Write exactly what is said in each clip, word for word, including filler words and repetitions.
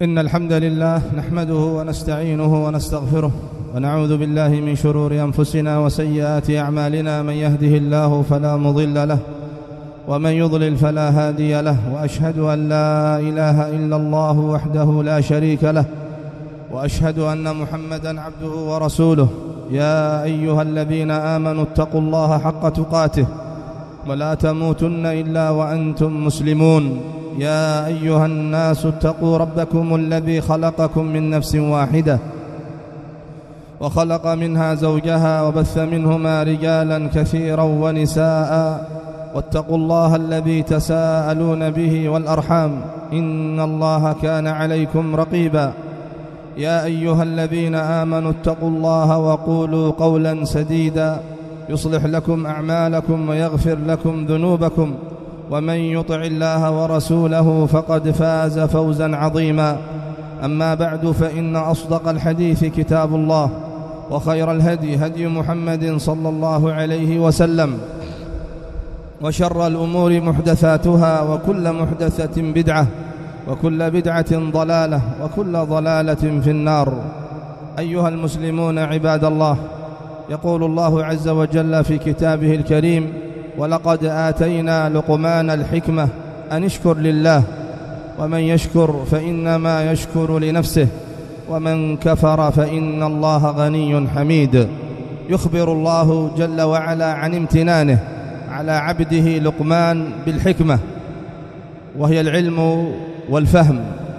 إن الحمد لله نحمده ونستعينه ونستغفره ونعوذ بالله من شرور أنفسنا وسيئات أعمالنا. من يهده الله فلا مضل له ومن يضلل فلا هادي له، وأشهد أن لا إله إلا الله وحده لا شريك له، وأشهد أن محمدًا عبده ورسوله. يا أيها الذين آمنوا اتقوا الله حق تقاته ولا تموتن إلا وأنتم مسلمون. يا أيها الناس اتقوا ربكم الذي خلقكم من نفس واحدة وخلق منها زوجها وبث منهما رجالا كثيرا ونساء، واتقوا الله الذي تساءلون به والأرحام إن الله كان عليكم رقيبا. يا أيها الذين آمنوا اتقوا الله وقولوا قولا سديدا يصلح لكم أعمالكم ويغفر لكم ذنوبكم، ومن يطع الله ورسوله فقد فاز فوزا عظيما. أما بعد، فإن أصدق الحديث كتاب الله، وخير الهدي هدي محمد صلى الله عليه وسلم، وشر الأمور محدثاتها، وكل محدثة بدعة، وكل بدعة ضلالة، وكل ضلالة في النار. أيها المسلمون عباد الله، يقول الله عز وجل في كتابه الكريم: ولقد آتينا لقمان الحكمة أن اشكر لله، ومن يشكر فإنما يشكر لنفسه، ومن كفر فإن الله غني حميد. يخبر الله جل وعلا عن امتنانه على عبده لقمان بالحكمة، وهي العلم والفهم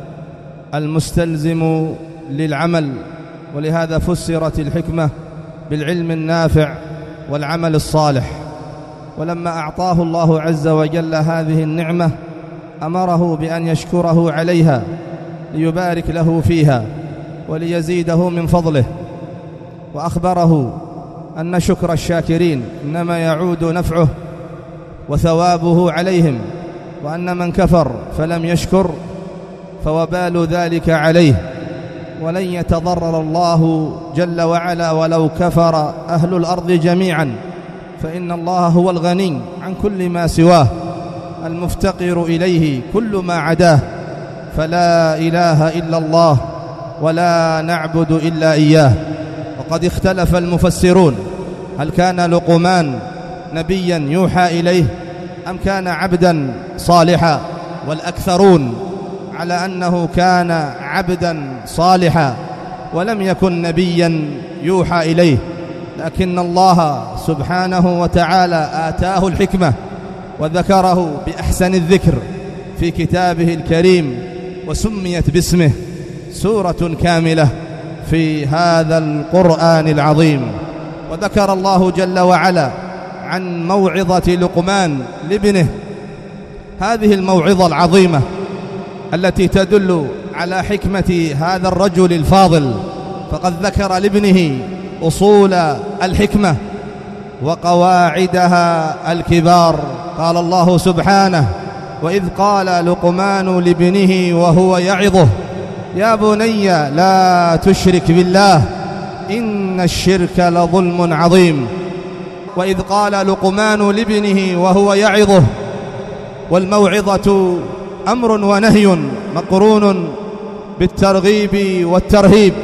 المستلزم للعمل، ولهذا فسرت الحكمة بالعلم النافع والعمل الصالح. ولما أعطاه الله عز وجل هذه النعمة أمره بأن يشكره عليها ليبارك له فيها وليزيده من فضله، وأخبره أن شكر الشاكرين إنما يعود نفعه وثوابه عليهم، وأن من كفر فلم يشكر فوبال ذلك عليه، ولن يتضرر الله جل وعلا ولو كفر أهل الأرض جميعا، فإن الله هو الغني عن كل ما سواه، المفتقر إليه كل ما عداه، فلا إله إلا الله ولا نعبد إلا إياه. وقد اختلف المفسرون: هل كان لقمان نبيا يوحى إليه أم كان عبدا صالحا؟ والأكثرون على أنه كان عبدا صالحا ولم يكن نبيا يوحى إليه، لكن الله سبحانه وتعالى آتاه الحكمة وذكره بأحسن الذكر في كتابه الكريم، وسميت باسمه سورة كاملة في هذا القرآن العظيم. وذكر الله جل وعلا عن موعظة لقمان لابنه، هذه الموعظة العظيمة التي تدل على حكمة هذا الرجل الفاضل، فقد ذكر لابنه أصول الحكمة وقواعدها الكبار. قال الله سبحانه: وإذ قال لقمان لابنه وهو يعظه يا بني لا تشرك بالله إن الشرك لظلم عظيم. وإذ قال لقمان لابنه وهو يعظه، والموعظة أمر ونهي مقرون بالترغيب والترهيب،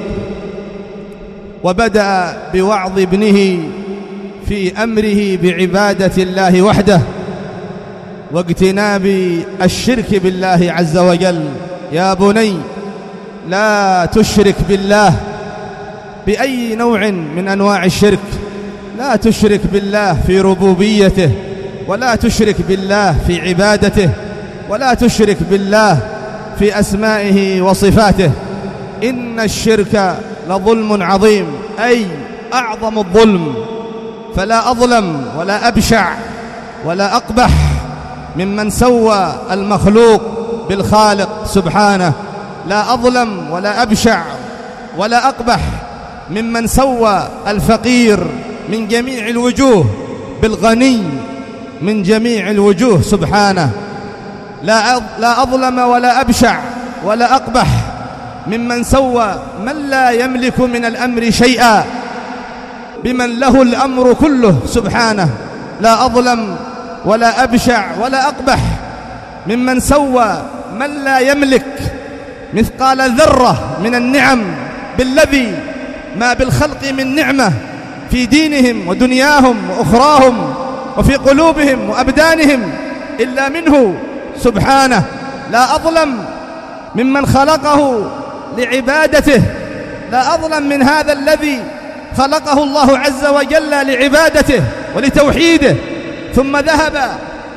وبدأ بوعظ ابنه في أمره بعبادة الله وحده واجتناب الشرك بالله عز وجل. يا بني لا تشرك بالله بأي نوع من أنواع الشرك، لا تشرك بالله في ربوبيته، ولا تشرك بالله في عبادته، ولا تشرك بالله في أسمائه وصفاته. إن الشرك لظلم عظيم، أي أعظم الظلم، فلا أظلم ولا أبشع ولا أقبح ممن سوى المخلوق بالخالق سبحانه. لا أظلم ولا أبشع ولا أقبح ممن سوى الفقير من جميع الوجوه بالغني من جميع الوجوه سبحانه. لا لا أظلم ولا أبشع ولا أقبح ممن سوى من لا يملك من الأمر شيئا بمن له الأمر كله سبحانه. لا أظلم ولا أبشع ولا أقبح ممن سوى من لا يملك مثقال ذرة من النعم بالذي ما بالخلق من نعمة في دينهم ودنياهم وأخراهم وفي قلوبهم وأبدانهم إلا منه سبحانه. لا أظلم ممن خلقه لعبادته، لا أظلم من هذا الذي خلقه الله عز وجل لعبادته ولتوحيده، ثم ذهب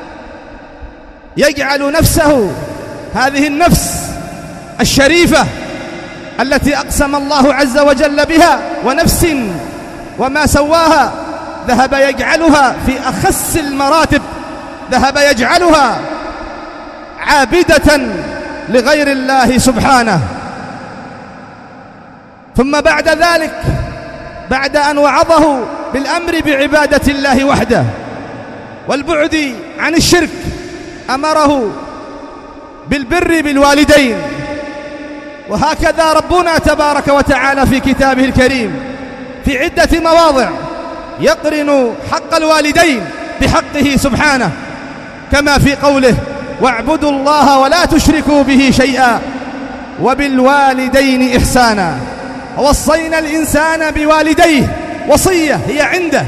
يجعل نفسه، هذه النفس الشريفة التي أقسم الله عز وجل بها، ونفس وما سواها، ذهب يجعلها في أخس المراتب، ذهب يجعلها عابدة لغير الله سبحانه. ثم بعد ذلك، بعد أن وعظه بالأمر بعبادة الله وحده والبعد عن الشرك، أمره بالبر بالوالدين. وهكذا ربنا تبارك وتعالى في كتابه الكريم في عدة مواضع يقرن حق الوالدين بحقه سبحانه، كما في قوله: واعبدوا الله ولا تشركوا به شيئا وبالوالدين إحسانا. ووصينا الإنسان بوالديه، وصية هي عنده،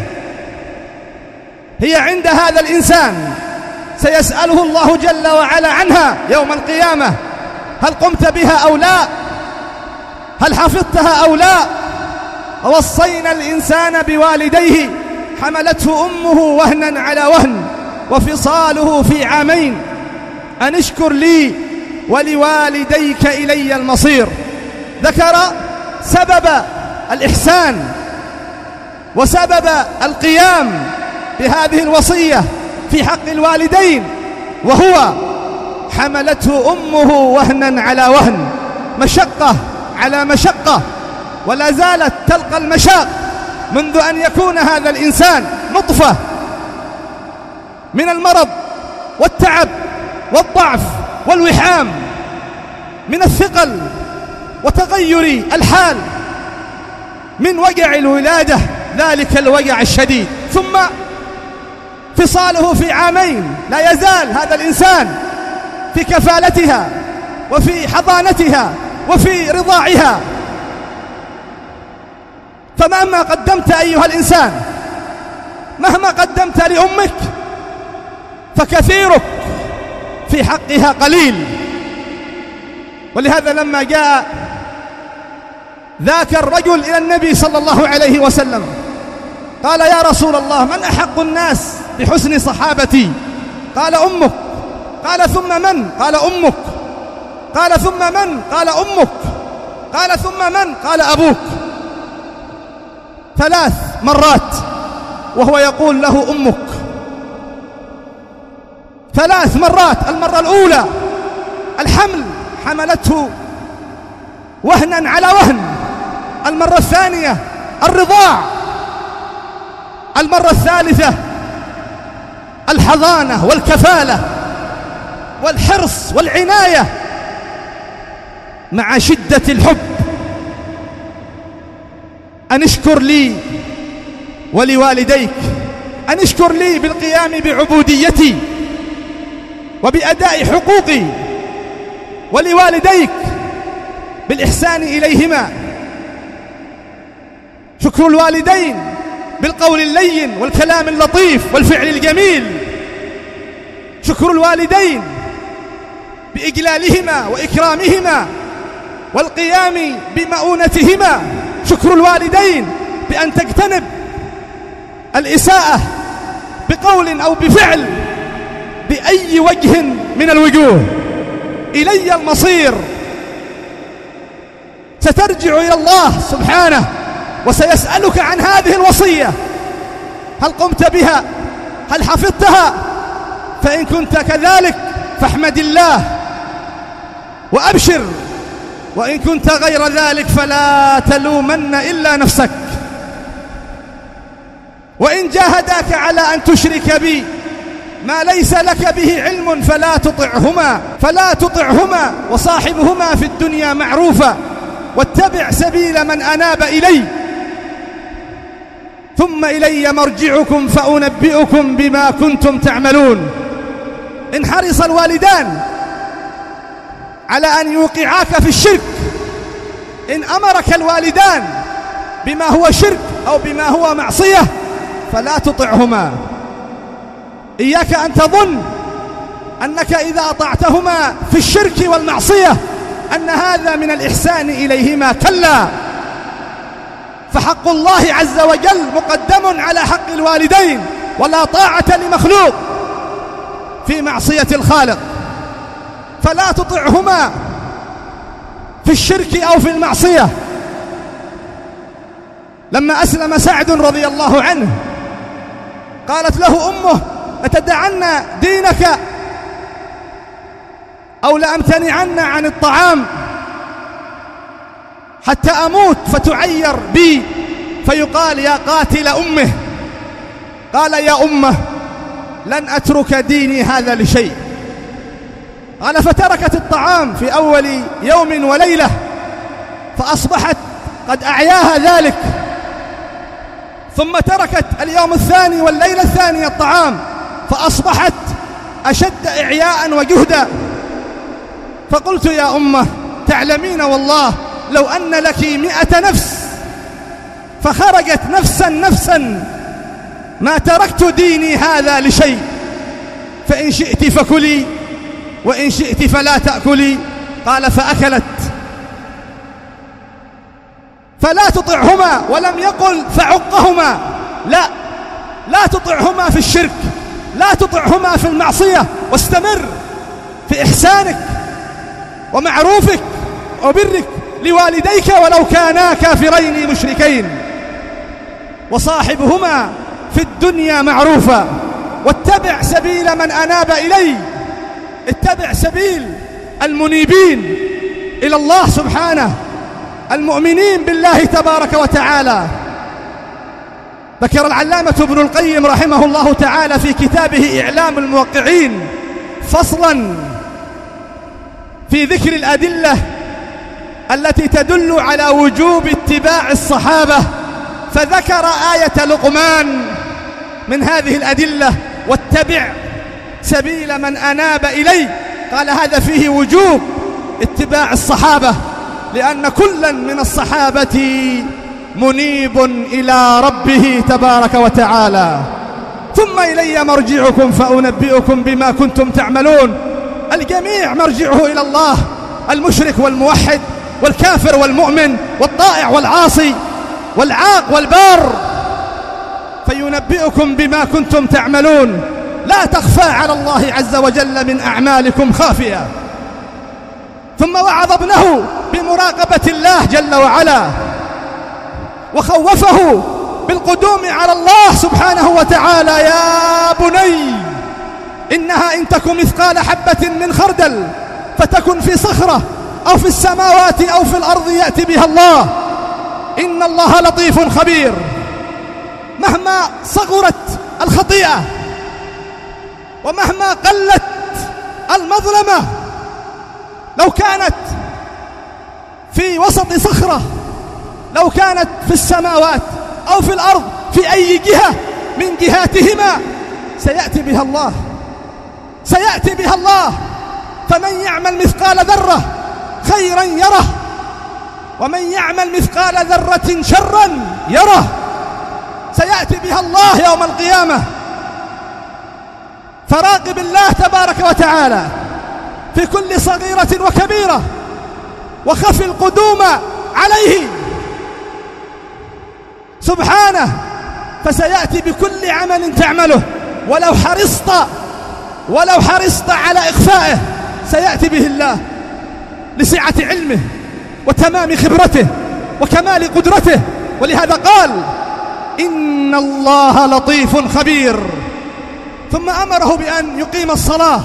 هي عند هذا الإنسان، سيسأله الله جل وعلا عنها يوم القيامة: هل قمت بها أو لا؟ هل حفظتها أو لا؟ ووصينا الإنسان بوالديه حملته أمه وهنا على وهن وفصاله في عامين أن اشكر لي ولوالديك إلي المصير. ذكر سبب الإحسان وسبب القيام بهذه الوصية في حق الوالدين، وهو حملته أمه وهنا على وهن، مشقة على مشقة، ولا زالت تلقى المشاق منذ أن يكون هذا الإنسان نطفة من المرض والتعب والضعف والوحام، من الثقل وتغير الحال، من وجع الولادة ذلك الوجع الشديد، ثم فصاله في عامين. لا يزال هذا الإنسان في كفالتها وفي حضانتها وفي رضاعها. فمهما قدمت أيها الإنسان، مهما قدمت لأمك، فكثيرك في حقها قليل. ولهذا لما جاء ذاك الرجل إلى النبي صلى الله عليه وسلم قال: يا رسول الله، من أحق الناس بحسن صحابتي؟ قال: أمك. قال: ثم من؟ قال: أمك. قال: ثم من؟ قال: أمك. قال: ثم من؟ قال: أبوك. ثلاث مرات وهو يقول له أمك، ثلاث مرات. المرة الأولى الحمل، حملته وهنا على وهن. المرة الثانية الرضاع. المرة الثالثة الحضانة والكفالة والحرص والعناية مع شدة الحب. أن اشكر لي ولوالديك، أن اشكر لي بالقيام بعبوديتي وبأداء حقوقي، ولوالديك بالإحسان إليهما. شكر الوالدين بالقول اللين والكلام اللطيف والفعل الجميل. شكر الوالدين بإجلالهما وإكرامهما والقيام بمؤونتهما. شكر الوالدين بأن تجتنب الإساءة بقول أو بفعل بأي وجه من الوجوه. إلي المصير، سترجع إلى الله سبحانه وسيسألك عن هذه الوصية: هل قمت بها؟ هل حفظتها؟ فإن كنت كذلك فاحمد الله وأبشر، وإن كنت غير ذلك فلا تلومن إلا نفسك. وإن جاهداك على أن تشرك بي ما ليس لك به علم فلا تطعهما فلا تطعهما وصاحبهما في الدنيا معروفا واتبع سبيل من أناب إلي ثم إلي مرجعكم فأنبئكم بما كنتم تعملون. إن حرص الوالدان على أن يوقعاك في الشرك. إن أمرك الوالدان بما هو شرك أو بما هو معصية فلا تطعهما. إياك أن تظن أنك إذا أطعتهما في الشرك والمعصية أن هذا من الإحسان إليهما، كلا، فحق الله عز وجل مقدم على حق الوالدين، ولا طاعة لمخلوق في معصية الخالق، فلا تطعهما في الشرك أو في المعصية. لما أسلم سعد رضي الله عنه قالت له أمه: أتدعن دينك أو لأمتنعن عن الطعام حتى أموت فتعير بي فيقال يا قاتل أمه؟ قال: يا أمه لن أترك ديني هذا لشيء. قال: فتركت الطعام في أول يوم وليلة، فأصبحت قد أعياها ذلك، ثم تركت اليوم الثاني والليلة الثانية الطعام، فأصبحت أشد إعياء وجهدا. فقلت: يا أمه تعلمين والله لو أن لك مئة نفس فخرجت نفسا نفسا ما تركت ديني هذا لشيء، فإن شئت فكلي وإن شئت فلا تأكلي. قال: فأكلت. فلا تطعهما، ولم يقل فعقهما، لا، لا تطعهما في الشرك، لا تطعهما في المعصية، واستمر في إحسانك ومعروفك وبرك لوالديك ولو كانا كافرين مشركين، وصاحبهما في الدنيا معروفا، واتبع سبيل من أناب إلي، اتبع سبيل المنيبين إلى الله سبحانه، المؤمنين بالله تبارك وتعالى. ذكر العلامة ابن القيم رحمه الله تعالى في كتابه إعلام الموقعين فصلا في ذكر الأدلة التي تدل على وجوب اتباع الصحابة، فذكر آية لقمان من هذه الأدلة: واتبع سبيل من أناب إلي. قال: هذا فيه وجوب اتباع الصحابة، لأن كلا من الصحابة منيب إلى ربه تبارك وتعالى. ثم إلي مرجعكم فأنبئكم بما كنتم تعملون. الجميع مرجعه إلى الله، المشرك والموحد والكافر والمؤمن والطائع والعاصي والعاق والبار، فينبئكم بما كنتم تعملون. لا تخفى على الله عز وجل من أعمالكم خافية. ثم وعظ ابنه بمراقبة الله جل وعلا، وخوفه بالقدوم على الله سبحانه وتعالى: يا بني إنها إن تك مثقال حبة من خردل فتكن في صخرة أو في السماوات أو في الأرض يأتي بها الله، إن الله لطيف خبير. مهما صغرت الخطيئة ومهما قلت المظلمة، لو كانت في وسط صخرة، لو كانت في السماوات أو في الأرض، في أي جهة من جهاتهما سيأتي بها الله، سيأتي بها الله. فمن يعمل مثقال ذرة خيرا يره، ومن يعمل مثقال ذرة شرا يره. سيأتي بها الله يوم القيامة. فراقب الله تبارك وتعالى في كل صغيرة وكبيرة، وخف القدوم عليه سبحانه، فسيأتي بكل عمل تعمله، ولو حرصت ولو حرصت على إخفائه سيأتي به الله لسعة علمه وتمام خبرته وكمال قدرته. ولهذا قال: إن الله لطيف خبير. ثم أمره بأن يقيم الصلاة،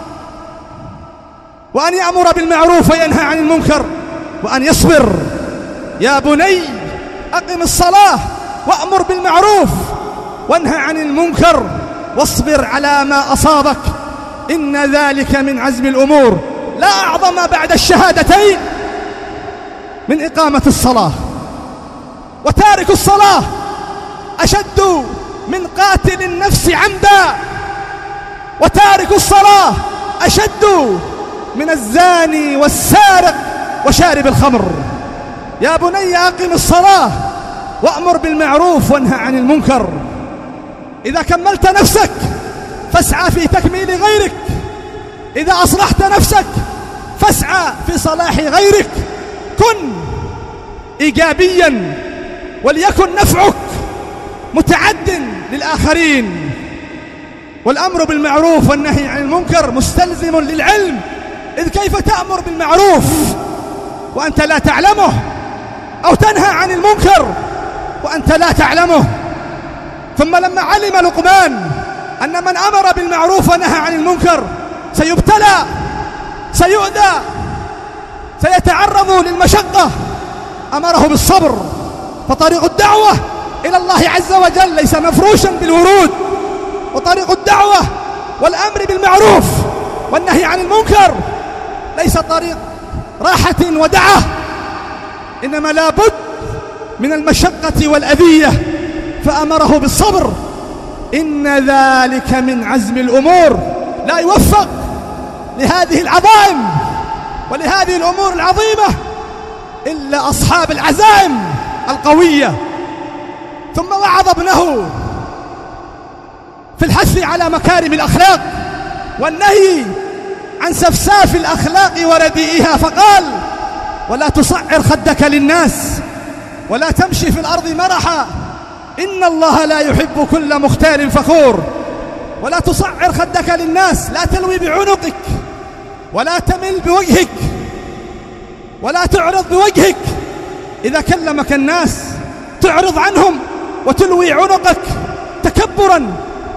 وأن يأمر بالمعروف وينهى عن المنكر، وأن يصبر. يا بني أقم الصلاة وأمر بالمعروف وانهى عن المنكر واصبر على ما أصابك، إن ذلك من عزم الأمور. لا أعظم بعد الشهادتين من إقامة الصلاة، وتارك الصلاة أشد من قاتل النفس عمدا، وتارك الصلاة أشد من الزاني والسارق وشارب الخمر. يا بني أقم الصلاة وأمر بالمعروف وانهى عن المنكر. إذا كملت نفسك فاسعى في تكميل غيرك، إذا أصلحت نفسك فاسعى في صلاح غيرك. كن إيجابيا وليكن نفعك متعد للآخرين. والأمر بالمعروف والنهي عن المنكر مستلزم للعلم، إذ كيف تأمر بالمعروف وأنت لا تعلمه، أو تنهى عن المنكر وأنت لا تعلمه؟ ثم لما علم لقمان أن من أمر بالمعروف ونهى عن المنكر سيبتلى، سيؤذى، سيتعرض للمشقة، أمره بالصبر. فطريق الدعوة إلى الله عز وجل ليس مفروشا بالورود، وطريق الدعوة والأمر بالمعروف والنهي عن المنكر ليس طريق راحة ودعة، إنما لا بد من المشقة والأذية، فأمره بالصبر. إن ذلك من عزم الأمور. لا يوفق لهذه العظائم ولهذه الأمور العظيمة إلا أصحاب العزائم القوية. ثم وعظ ابنه في الحث على مكارم الأخلاق والنهي عن سفساف الأخلاق ورديئها، فقال: ولا تصعر خدك للناس ولا تمشي في الأرض مرحا إن الله لا يحب كل مختال فخور. ولا تصعر خدك للناس، لا تلوي بعنقك ولا تمل بوجهك ولا تعرض بوجهك. إذا كلمك الناس تعرض عنهم وتلوي عنقك تكبرا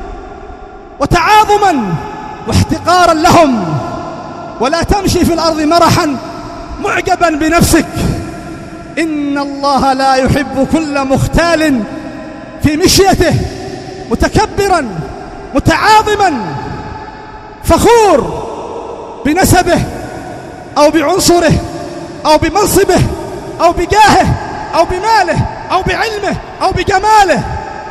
وتعاظما واحتقارا لهم. ولا تمشي في الأرض مرحا معجبا بنفسك، إن الله لا يحب كل مختال في مشيته متكبرا متعاظما فخور بنسبه أو بعنصره أو بمنصبه أو بجاهه أو بماله أو بعلمه أو بجماله.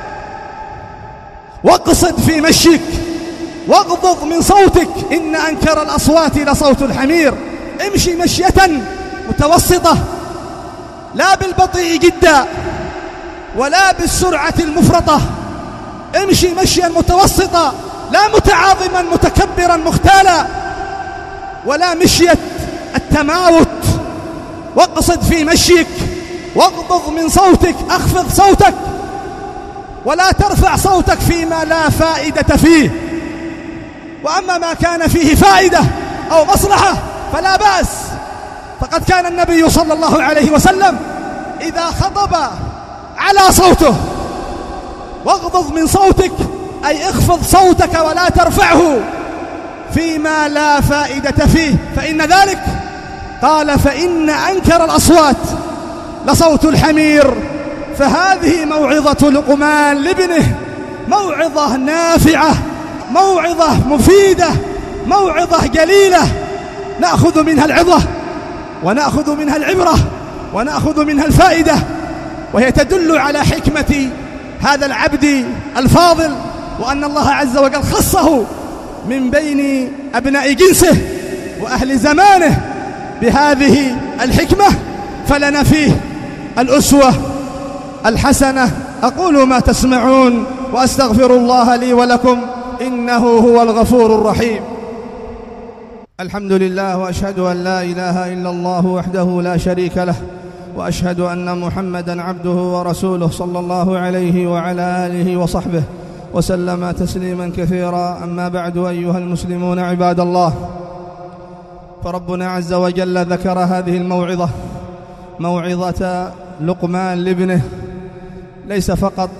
واقصد في مشيك واغضض من صوتك، إن أنكر الأصوات لصوت الحمير. امشي مشية متوسطة، لا بالبطيء جدا ولا بالسرعة المفرطة. امشي مشيا متوسطة، لا متعاظما متكبرا مختالا، ولا مشية التماوت. واقصد في مشيك واغضض من صوتك، اخفض صوتك ولا ترفع صوتك فيما لا فائدة فيه. وأما ما كان فيه فائدة أو مصلحة فلا بأس، فقد كان النبي صلى الله عليه وسلم إذا خطب على صوته. واغضض من صوتك أي اخفض صوتك ولا ترفعه فيما لا فائدة فيه، فإن ذلك قال فإن أنكر الأصوات لصوت الحمير. فهذه موعظة لقمان لابنه، موعظة نافعة، موعظة مفيدة، موعظة جليلة نأخذ منها العظة ونأخذ منها العبرة ونأخذ منها الفائدة، وهي تدل على حكمة هذا العبد الفاضل، وأن الله عز وجل خصه من بين أبناء جنسه وأهل زمانه بهذه الحكمة، فلنا فيه الأسوة الحسنة. أقول ما تسمعون وأستغفر الله لي ولكم إنه هو الغفور الرحيم. الحمد لله، وأشهد أن لا إله إلا الله وحده لا شريك له، وأشهد أن محمدًا عبده ورسوله صلى الله عليه وعلى آله وصحبه وسلم تسليما كثيرا. أما بعد، أيها المسلمون عباد الله، فربنا عز وجل ذكر هذه الموعظة، موعظة لقمان لابنه، ليس فقط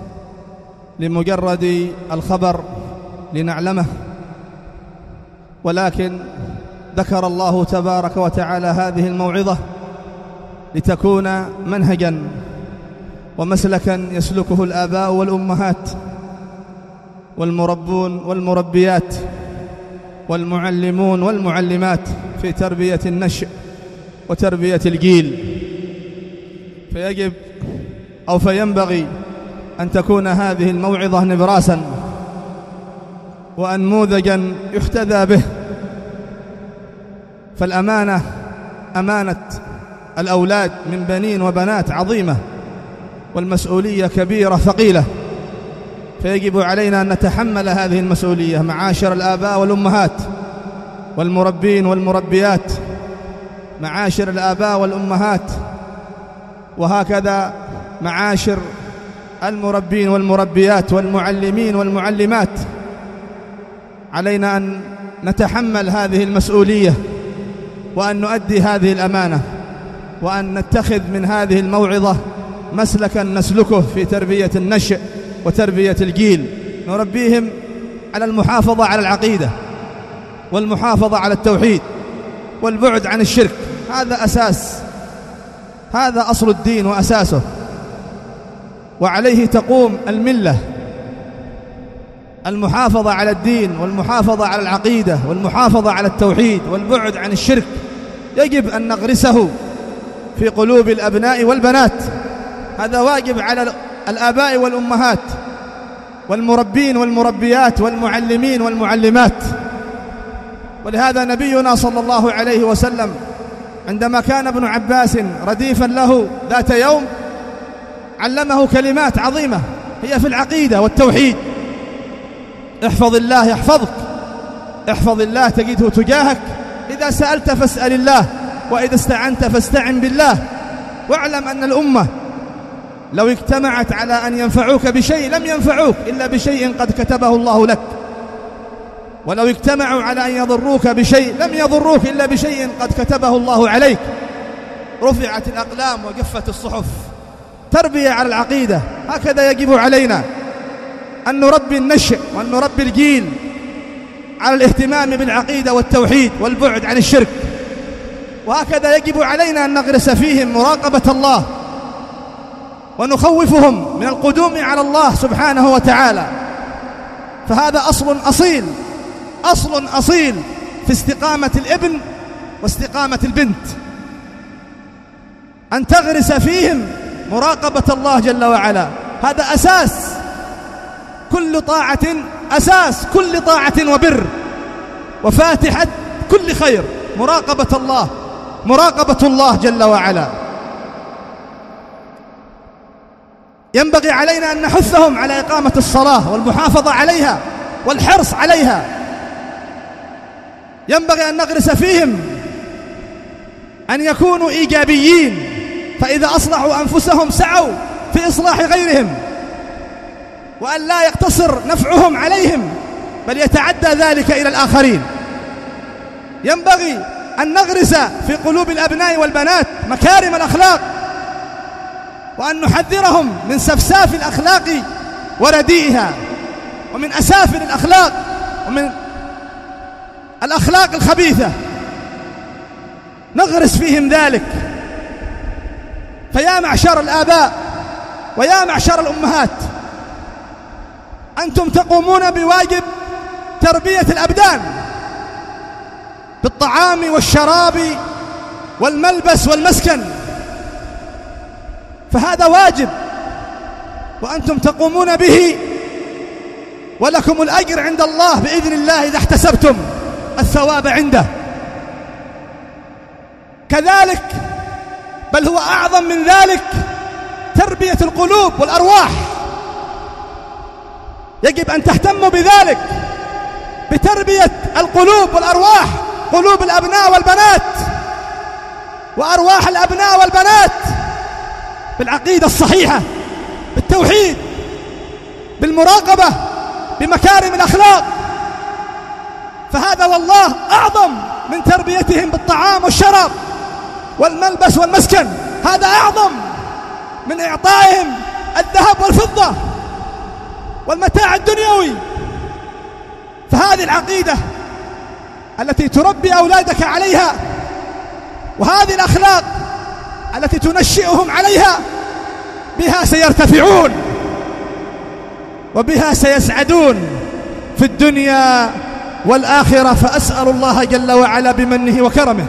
لمجرد الخبر لنعلمه، ولكن ذكر الله تبارك وتعالى هذه الموعظة لتكون منهجا ومسلكا يسلكه الآباء والأمهات والمربون والمربيات والمعلمون والمعلمات في تربية النشء وتربية الجيل. فيجب أو فينبغي أن تكون هذه الموعظة نبراسا وأنموذجا يحتذى به فالأمانة أمانة الأولاد من بنين وبنات عظيمة، والمسؤولية كبيرة ثقيلة، فيجب علينا أن نتحمل هذه المسؤولية معاشر الآباء والأمهات والمربين والمربيات، معاشر الآباء والأمهات، وهكذا معاشر المربين والمربيات والمعلمين والمعلمات. علينا أن نتحمل هذه المسؤولية، وأن نؤدي هذه الأمانة، وأن نتخذ من هذه الموعظة مسلكا نسلكه في تربية النشء وتربية الجيل، نربيهم على المحافظة على العقيدة والمحافظة على التوحيد والبعد عن الشرك. هذا أساس، هذا أصل الدين وأساسه، وعليه تقوم الملة. المحافظة على الدين والمحافظة على العقيدة والمحافظة على التوحيد والبعد عن الشرك يجب أن نغرسه في قلوب الأبناء والبنات. هذا واجب على الآباء والأمهات والمربين والمربيات والمعلمين والمعلمات. ولهذا نبينا صلى الله عليه وسلم عندما كان ابن عباس رديفا له ذات يوم علمه كلمات عظيمة هي في العقيدة والتوحيد: احفظ الله يحفظك، احفظ الله تجده تجاهك، إذا سألت فاسأل الله، وإذا استعنت فاستعن بالله، واعلم أن الأمة لو اجتمعت على أن ينفعوك بشيء لم ينفعوك إلا بشيء قد كتبه الله لك، ولو اجتمعوا على أن يضروك بشيء لم يضروك إلا بشيء قد كتبه الله عليك. رفعت الأقلام وجفت الصحف. تربية على العقيدة، هكذا يجب علينا أن نربي النشء وأن نربي الجيل على الاهتمام بالعقيدة والتوحيد والبعد عن الشرك. وهكذا يجب علينا أن نغرس فيهم مراقبة الله ونخوفهم من القدوم على الله سبحانه وتعالى. فهذا أصل أصيل، أصل أصيل في استقامة الابن واستقامة البنت، أن تغرس فيهم مراقبة الله جل وعلا. هذا أساس كل طاعة، أساس كل طاعة وبر، وفاتحة كل خير مراقبة الله، مراقبة الله جل وعلا. ينبغي علينا أن نحثهم على إقامة الصلاة والمحافظة عليها والحرص عليها. ينبغي أن نغرس فيهم أن يكونوا إيجابيين، فإذا أصلحوا أنفسهم سعوا في إصلاح غيرهم، وأن لا يقتصر نفعهم عليهم بل يتعدى ذلك إلى الآخرين. ينبغي أن نغرس في قلوب الأبناء والبنات مكارم الأخلاق، وأن نحذرهم من سفساف الأخلاق ورديئها، ومن أسافل الأخلاق ومن الأخلاق الخبيثة. نغرس فيهم ذلك. فيا معشر الآباء ويا معشر الأمهات، أنتم تقومون بواجب تربية الأبدان بالطعام والشراب والملبس والمسكن، فهذا واجب وأنتم تقومون به، ولكم الأجر عند الله بإذن الله إذا احتسبتم الثواب عنده. كذلك بل هو أعظم من ذلك تربية القلوب والأرواح. يجب أن تهتموا بذلك، بتربية القلوب والأرواح، قلوب الأبناء والبنات وأرواح الأبناء والبنات بالعقيدة الصحيحة، بالتوحيد، بالمراقبة، بمكارم الأخلاق. فهذا والله أعظم من تربيتهم بالطعام والشراب والملبس والمسكن، هذا أعظم من إعطائهم الذهب والفضة والمتاع الدنيوي. فهذه العقيدة التي تربي أولادك عليها، وهذه الأخلاق التي تنشئهم عليها، بها سيرتفعون وبها سيسعدون في الدنيا والآخرة. فأسأل الله جل وعلا بمنه وكرمه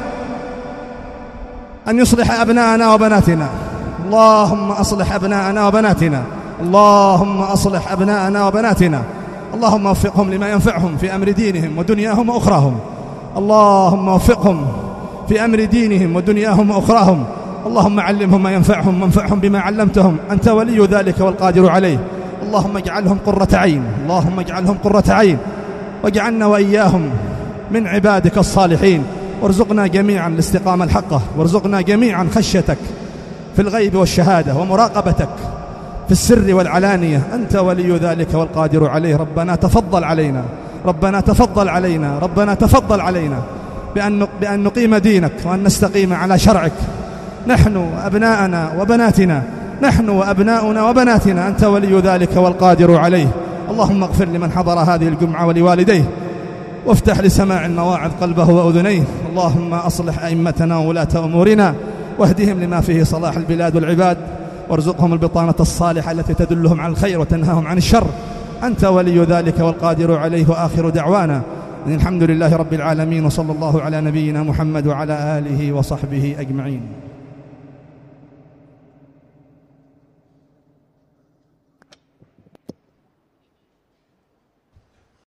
أن يصلح أبناءنا وبناتنا. اللهم أصلح أبناءنا وبناتنا، اللهم أصلح أبناءنا وبناتنا، اللهم وفقهم لما ينفعهم في أمر دينهم ودنياهم وأخراهم، اللهم وفقهم في أمر دينهم ودنياهم وأخراهم. اللهم علمهم ما ينفعهم وانفعهم بما علمتهم، أنت ولي ذلك والقادر عليه. اللهم اجعلهم قرة عين، اللهم اجعلهم قرة عين، واجعلنا وإياهم من عبادك الصالحين، وارزقنا جميعا الاستقامة الحقة، وارزقنا جميعا خشيتك في الغيب والشهادة، ومراقبتك في السر والعلانية، أنت ولي ذلك والقادر عليه. ربنا تفضل علينا، ربنا تفضل علينا، ربنا تفضل علينا بأن بأن نقيم دينك وأن نستقيم على شرعك، نحن وأبناءنا وبناتنا، نحن وأبناؤنا وبناتنا، أنت ولي ذلك والقادر عليه. اللهم اغفر لمن حضر هذه الجمعة ولوالديه، وافتح لسماع المواعظ قلبه وأذنيه. اللهم أصلح أئمتنا وولاة أمورنا، واهدهم لما فيه صلاح البلاد والعباد، وارزقهم البطانة الصالحة التي تدلهم على الخير وتنهاهم عن الشر، أنت ولي ذلك والقادر عليه. وآخر دعوانا الحمد لله رب العالمين، وصلى الله على نبينا محمد وعلى آله وصحبه أجمعين.